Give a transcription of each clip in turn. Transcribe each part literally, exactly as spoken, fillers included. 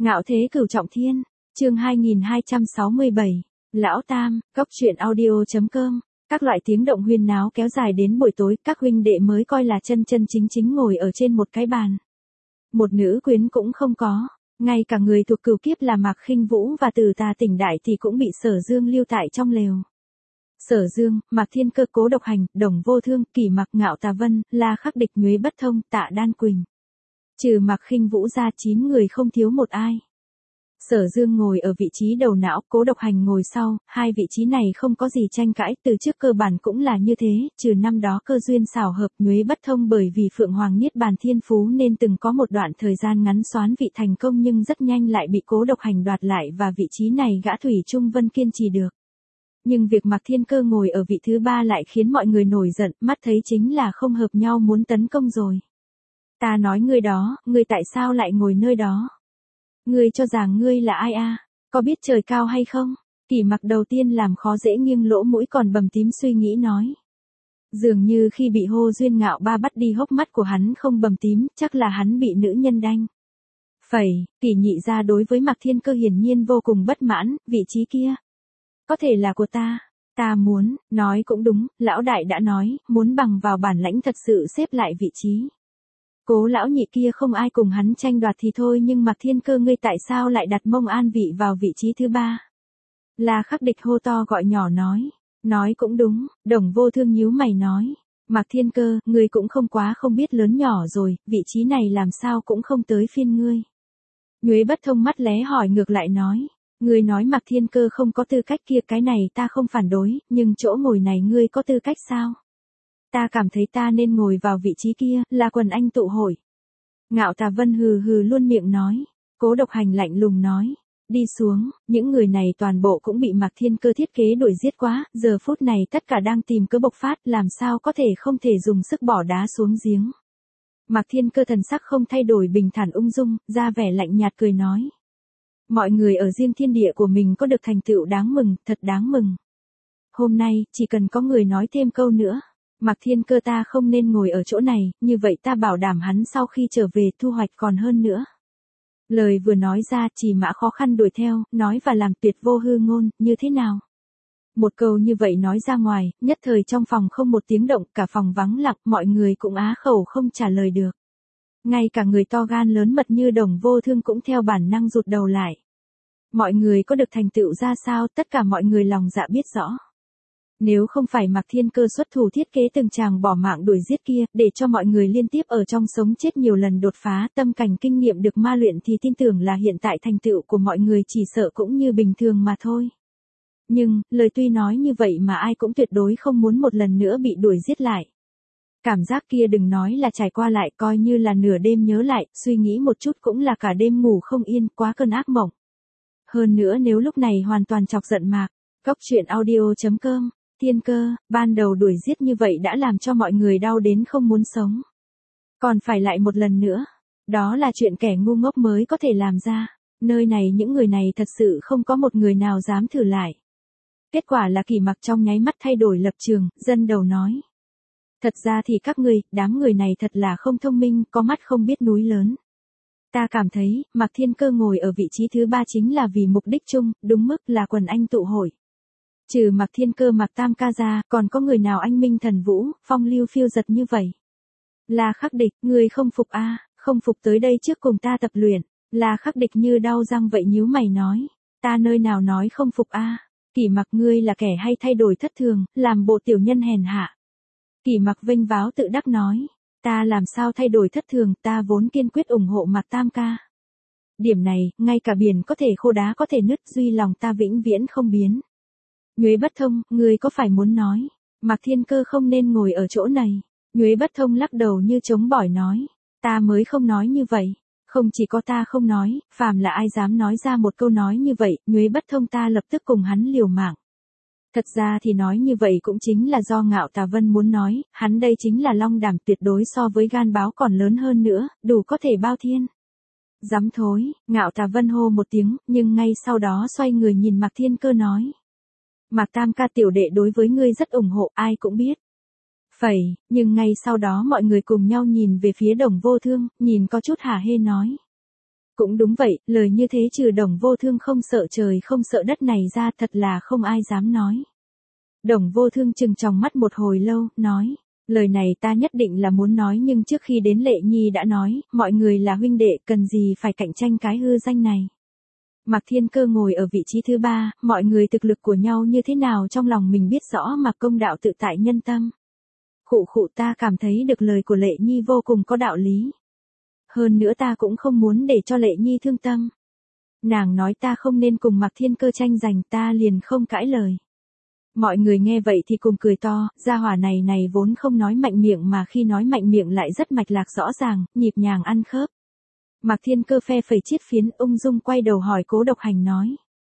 Ngạo thế cửu trọng thiên, chương hai nghìn hai trăm sáu mươi bảy, Lão Tam, cốc truyện audio.com, các loại tiếng động huyên náo kéo dài đến buổi tối, các huynh đệ mới coi là chân chân chính chính ngồi ở trên một cái bàn. Một nữ quyến cũng không có, ngay cả người thuộc cửu kiếp là Mạc Khinh Vũ và Từ Tà Tỉnh Đại thì cũng bị Sở Dương lưu tại trong lều. Sở Dương, Mạc Thiên Cơ, Cố Độc Hành, Đồng Vô Thương, Kỷ Mặc, Ngạo Tà Vân, La Khắc Địch, Nhuế Bất Thông, Tạ Đan Quỳnh. Trừ Mạc Khinh Vũ ra chín người không thiếu một ai. Sở Dương ngồi ở vị trí đầu não, Cố Độc Hành ngồi sau, hai vị trí này không có gì tranh cãi, từ trước cơ bản cũng là như thế, trừ năm đó cơ duyên xảo hợp, Nhuế Bất Thông bởi vì Phượng Hoàng Niết Bàn thiên phú nên từng có một đoạn thời gian ngắn soán vị thành công nhưng rất nhanh lại bị Cố Độc Hành đoạt lại và vị trí này gã Thủy Trung Vân kiên trì được. Nhưng việc Mạc Thiên Cơ ngồi ở vị thứ ba lại khiến mọi người nổi giận, mắt thấy chính là không hợp nhau muốn tấn công rồi. Ta nói ngươi đó, ngươi tại sao lại ngồi nơi đó? Ngươi cho rằng ngươi là ai a? Có biết trời cao hay không? Kỷ Mặc đầu tiên làm khó dễ nghiêng lỗ mũi còn bầm tím suy nghĩ nói. Dường như khi bị hô duyên ngạo ba bắt đi hốc mắt của hắn không bầm tím, chắc là hắn bị nữ nhân đanh. Phẩy, Kỷ nhị ra đối với Mạc Thiên Cơ hiển nhiên vô cùng bất mãn, vị trí kia. Có thể là của ta. Ta muốn, nói cũng đúng, lão đại đã nói, muốn bằng vào bản lãnh thật sự xếp lại vị trí. Cố lão nhị kia không ai cùng hắn tranh đoạt thì thôi nhưng Mạc Thiên Cơ ngươi tại sao lại đặt mông an vị vào vị trí thứ ba? La Khắc Địch hô to gọi nhỏ nói. Nói cũng đúng, Đồng Vô Thương nhíu mày nói. Mạc Thiên Cơ, ngươi cũng không quá không biết lớn nhỏ rồi, vị trí này làm sao cũng không tới phiên ngươi. Nhuế Bất Thông mắt lé hỏi ngược lại nói. Ngươi nói Mạc Thiên Cơ không có tư cách kia, cái này ta không phản đối, nhưng chỗ ngồi này ngươi có tư cách sao? Ta cảm thấy ta nên ngồi vào vị trí kia, là quần anh tụ hội. Ngạo Tà Vân hừ hừ luôn miệng nói. Cố Độc Hành lạnh lùng nói. Đi xuống, những người này toàn bộ cũng bị Mạc Thiên Cơ thiết kế đuổi giết quá, giờ phút này tất cả đang tìm cớ bộc phát, làm sao có thể không thể dùng sức bỏ đá xuống giếng. Mạc Thiên Cơ thần sắc không thay đổi bình thản ung dung, ra vẻ lạnh nhạt cười nói. Mọi người ở riêng thiên địa của mình có được thành tựu đáng mừng, thật đáng mừng. Hôm nay, chỉ cần có người nói thêm câu nữa. Mạc Thiên Cơ ta không nên ngồi ở chỗ này, như vậy ta bảo đảm hắn sau khi trở về thu hoạch còn hơn nữa. Lời vừa nói ra Trì Mã khó khăn đuổi theo, nói và làm tuyệt vô hư ngôn, như thế nào? Một câu như vậy nói ra ngoài, nhất thời trong phòng không một tiếng động, cả phòng vắng lặng, mọi người cũng á khẩu không trả lời được. Ngay cả người to gan lớn mật như Đồng Vô Thương cũng theo bản năng rụt đầu lại. Mọi người có được thành tựu ra sao, tất cả mọi người lòng dạ biết rõ. Nếu không phải Mạc Thiên Cơ xuất thủ thiết kế từng chàng bỏ mạng đuổi giết kia, để cho mọi người liên tiếp ở trong sống chết nhiều lần đột phá, tâm cảnh kinh nghiệm được ma luyện thì tin tưởng là hiện tại thành tựu của mọi người chỉ sợ cũng như bình thường mà thôi. Nhưng, lời tuy nói như vậy mà ai cũng tuyệt đối không muốn một lần nữa bị đuổi giết lại. Cảm giác kia đừng nói là trải qua lại, coi như là nửa đêm nhớ lại, suy nghĩ một chút cũng là cả đêm ngủ không yên, quá cơn ác mộng. Hơn nữa nếu lúc này hoàn toàn chọc giận Mạc, cốc truyện audio.com, Thiên Cơ, ban đầu đuổi giết như vậy đã làm cho mọi người đau đến không muốn sống. Còn phải lại một lần nữa, đó là chuyện kẻ ngu ngốc mới có thể làm ra, nơi này những người này thật sự không có một người nào dám thử lại. Kết quả là Kỷ Mặc trong nháy mắt thay đổi lập trường, dân đầu nói. Thật ra thì các ngươi, đám người này thật là không thông minh, có mắt không biết núi lớn. Ta cảm thấy, Mạc Thiên Cơ ngồi ở vị trí thứ ba chính là vì mục đích chung, đúng mức là quần anh tụ hội. Trừ Mạc Thiên Cơ Mạc Tam ca ra, còn có người nào anh minh thần vũ, phong lưu phiêu giật như vậy? La Khắc Địch, người không phục a, à, không phục tới đây trước cùng ta tập luyện. La Khắc Địch như đau răng vậy nhíu mày nói. Ta nơi nào nói không phục a? À? Kỷ Mặc ngươi là kẻ hay thay đổi thất thường, làm bộ tiểu nhân hèn hạ. Kỷ Mặc vênh váo tự đắc nói. Ta làm sao thay đổi thất thường, ta vốn kiên quyết ủng hộ Mạc Tam ca. Điểm này, ngay cả biển có thể khô đá có thể nứt, duy lòng ta vĩnh viễn không biến. Nhuế Bất Thông, ngươi có phải muốn nói, Mạc Thiên Cơ không nên ngồi ở chỗ này? Nhuế Bất Thông lắc đầu như chống bỏi nói, ta mới không nói như vậy, không chỉ có ta không nói, phàm là ai dám nói ra một câu nói như vậy, Nhuế Bất Thông ta lập tức cùng hắn liều mạng. Thật ra thì nói như vậy cũng chính là do Ngạo Tà Vân muốn nói, hắn đây chính là long đảm tuyệt đối so với gan báo còn lớn hơn nữa, đủ có thể bao thiên. Dám thối, Ngạo Tà Vân hô một tiếng, nhưng ngay sau đó xoay người nhìn Mạc Thiên Cơ nói. Mạc Tam ca tiểu đệ đối với ngươi rất ủng hộ, ai cũng biết. Phẩy, nhưng ngay sau đó mọi người cùng nhau nhìn về phía Đồng Vô Thương, nhìn có chút hả hê nói. Cũng đúng vậy, lời như thế trừ Đồng Vô Thương không sợ trời không sợ đất này ra thật là không ai dám nói. Đồng Vô Thương trừng tròng mắt một hồi lâu, nói, lời này ta nhất định là muốn nói nhưng trước khi đến Lệ Nhi đã nói, mọi người là huynh đệ cần gì phải cạnh tranh cái hư danh này. Mạc Thiên Cơ ngồi ở vị trí thứ ba, mọi người thực lực của nhau như thế nào trong lòng mình biết rõ mà công đạo tự tại nhân tâm. Khụ khụ ta cảm thấy được lời của Lệ Nhi vô cùng có đạo lý. Hơn nữa ta cũng không muốn để cho Lệ Nhi thương tâm. Nàng nói ta không nên cùng Mạc Thiên Cơ tranh giành ta liền không cãi lời. Mọi người nghe vậy thì cùng cười to, gia hỏa này này vốn không nói mạnh miệng mà khi nói mạnh miệng lại rất mạch lạc rõ ràng, nhịp nhàng ăn khớp. Mạc Thiên Cơ phe phẩy chiết phiến ung dung quay đầu hỏi Cố Độc Hành nói.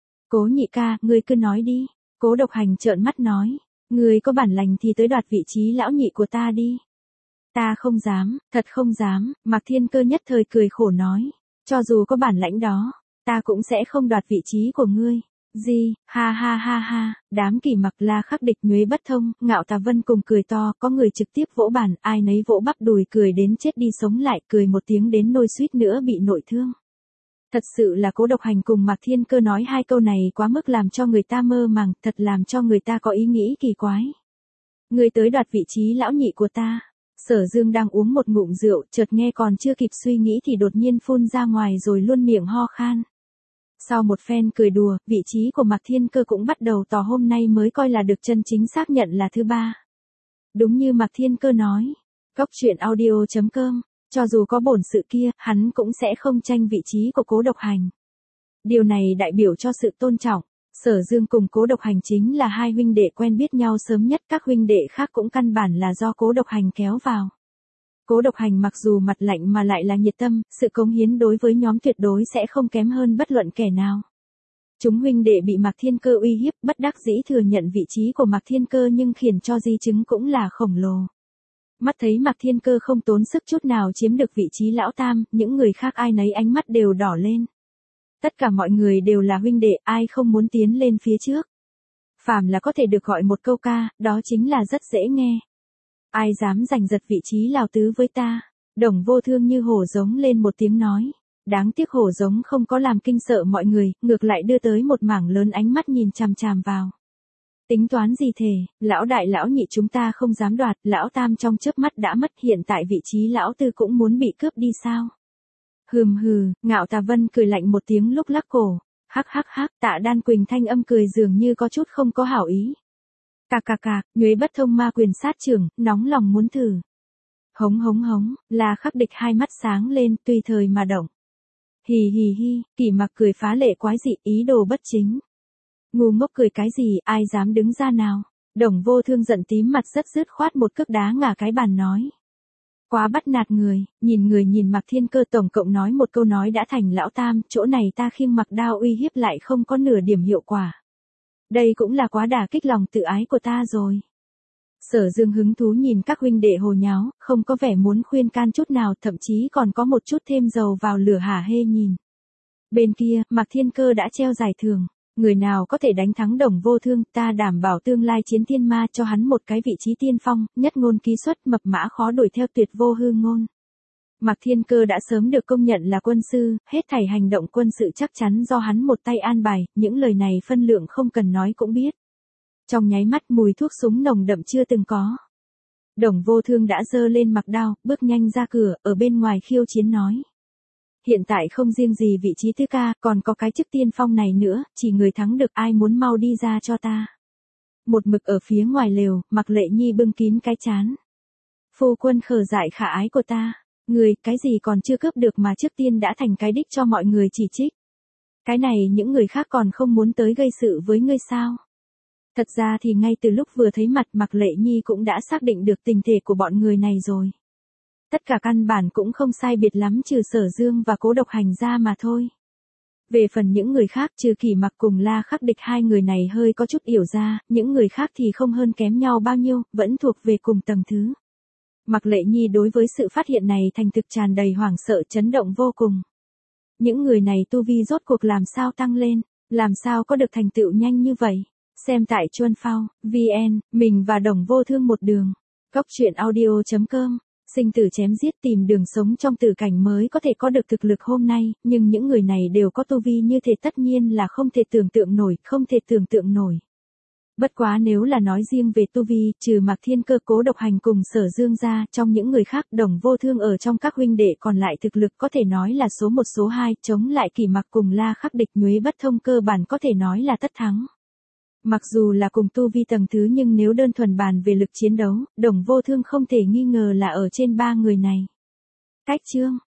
Cố nhị ca, ngươi cứ nói đi. Cố Độc Hành trợn mắt nói. Ngươi có bản lành thì tới đoạt vị trí lão nhị của ta đi. Ta không dám, thật không dám, Mạc Thiên Cơ nhất thời cười khổ nói. Cho dù có bản lãnh đó, ta cũng sẽ không đoạt vị trí của ngươi. Gì, ha ha ha ha, đám Kỳ Mặc La Khắc Địch Nhuế Bất Thông, Ngạo Tà Vân cùng cười to, có người trực tiếp vỗ bàn, ai nấy vỗ bắp đùi cười đến chết đi sống lại, cười một tiếng đến nôi suýt nữa bị nội thương. Thật sự là Cố Độc Hành cùng Mạc Thiên Cơ nói hai câu này quá mức làm cho người ta mơ màng, thật làm cho người ta có ý nghĩ kỳ quái. Ngươi tới đoạt vị trí lão nhị của ta. Sở Dương đang uống một ngụm rượu, chợt nghe còn chưa kịp suy nghĩ thì đột nhiên phun ra ngoài rồi luôn miệng ho khan. Sau một phen cười đùa, vị trí của Mạc Thiên Cơ cũng bắt đầu tỏ hôm nay mới coi là được chân chính xác nhận là thứ ba. Đúng như Mạc Thiên Cơ nói, Cóc Truyện Audio chấm com, cho dù có bổn sự kia, hắn cũng sẽ không tranh vị trí của Cố Độc Hành. Điều này đại biểu cho sự tôn trọng. Sở Dương cùng Cố Độc Hành chính là hai huynh đệ quen biết nhau sớm nhất, các huynh đệ khác cũng căn bản là do Cố Độc Hành kéo vào. Cố Độc Hành mặc dù mặt lạnh mà lại là nhiệt tâm, sự cống hiến đối với nhóm tuyệt đối sẽ không kém hơn bất luận kẻ nào. Chúng huynh đệ bị Mạc Thiên Cơ uy hiếp, bất đắc dĩ thừa nhận vị trí của Mạc Thiên Cơ nhưng khiển cho di chứng cũng là khổng lồ. Mắt thấy Mạc Thiên Cơ không tốn sức chút nào chiếm được vị trí lão tam, những người khác ai nấy ánh mắt đều đỏ lên. Tất cả mọi người đều là huynh đệ, ai không muốn tiến lên phía trước. Phàm là có thể được gọi một câu ca, đó chính là rất dễ nghe. Ai dám giành giật vị trí lão tứ với ta? Đồng Vô Thương như hổ giống lên một tiếng nói. Đáng tiếc hổ giống không có làm kinh sợ mọi người, ngược lại đưa tới một mảng lớn ánh mắt nhìn chằm chằm vào. Tính toán gì thề, lão đại lão nhị chúng ta không dám đoạt, lão tam trong chớp mắt đã mất, hiện tại vị trí lão tư cũng muốn bị cướp đi sao? Hừm hừ, Ngạo Tà Vân cười lạnh một tiếng lúc lắc cổ. Hắc hắc hắc, Tạ Đan Quỳnh thanh âm cười dường như có chút không có hảo ý. Cạc cạc cạc, Nhuế Bất Thông ma quyền sát trưởng, nóng lòng muốn thử. Hống hống hống, La Khắc Địch hai mắt sáng lên, tùy thời mà động. Hì hì hi, Kỳ Mặc cười phá lệ quái dị, ý đồ bất chính. Ngu ngốc cười cái gì, ai dám đứng ra nào? Đồng Vô Thương giận tím mặt rất dứt khoát một cước đá ngả cái bàn nói. Quá bắt nạt người, nhìn người nhìn Mạc Thiên Cơ tổng cộng nói một câu nói đã thành lão tam, chỗ này ta khiêng mặc đao uy hiếp lại không có nửa điểm hiệu quả. Đây cũng là quá đả kích lòng tự ái của ta rồi. Sở Dương hứng thú nhìn các huynh đệ hồ nháo, không có vẻ muốn khuyên can chút nào, thậm chí còn có một chút thêm dầu vào lửa hả hê nhìn. Bên kia, Mạc Thiên Cơ đã treo giải thưởng. Người nào có thể đánh thắng Đồng Vô Thương, ta đảm bảo tương lai chiến thiên ma cho hắn một cái vị trí tiên phong, nhất ngôn ký xuất, mập mã khó đuổi theo tuyệt vô hư ngôn. Mạc Thiên Cơ đã sớm được công nhận là quân sư, hết thảy hành động quân sự chắc chắn do hắn một tay an bài, những lời này phân lượng không cần nói cũng biết. Trong nháy mắt mùi thuốc súng nồng đậm chưa từng có. Đồng Vô Thương đã giơ lên mặc đao, bước nhanh ra cửa, ở bên ngoài khiêu chiến nói. Hiện tại không riêng gì vị trí thứ ca, còn có cái chức tiên phong này nữa, chỉ người thắng được, ai muốn mau đi ra cho ta. Một mực ở phía ngoài lều, Mạc Lệ Nhi bưng kín cái chán. Phu quân khờ dại khả ái của ta, người, cái gì còn chưa cướp được mà trước tiên đã thành cái đích cho mọi người chỉ trích. Cái này những người khác còn không muốn tới gây sự với ngươi sao? Thật ra thì ngay từ lúc vừa thấy mặt Mạc Lệ Nhi cũng đã xác định được tình thể của bọn người này rồi. Tất cả căn bản cũng không sai biệt lắm trừ Sở Dương và Cố Độc Hành ra mà thôi. Về phần những người khác trừ Kỳ Mặc cùng La Khắc Địch hai người này hơi có chút yểu ra, những người khác thì không hơn kém nhau bao nhiêu, vẫn thuộc về cùng tầng thứ. Mạc Lệ Nhi đối với sự phát hiện này thành thực tràn đầy hoảng sợ chấn động vô cùng. Những người này tu vi rốt cuộc làm sao tăng lên, làm sao có được thành tựu nhanh như vậy. Xem tại Chuan Phao, vê en, mình và Đồng Vô Thương một đường. Cóc Truyện Audio chấm com Sinh tử chém giết tìm đường sống trong tử cảnh mới có thể có được thực lực hôm nay, nhưng những người này đều có tu vi như thế tất nhiên là không thể tưởng tượng nổi, không thể tưởng tượng nổi. Bất quá nếu là nói riêng về tu vi, trừ Mạc Thiên Cơ Cố Độc Hành cùng Sở Dương ra, trong những người khác Đồng Vô Thương ở trong các huynh đệ còn lại thực lực có thể nói là số một số hai, chống lại Kỳ Mặc cùng La Khắc địch Nhuế Bất Thông cơ bản có thể nói là tất thắng. Mặc dù là cùng tu vi tầng thứ nhưng nếu đơn thuần bàn về lực chiến đấu, Đồng Vô Thương không thể nghi ngờ là ở trên ba người này. Cách chương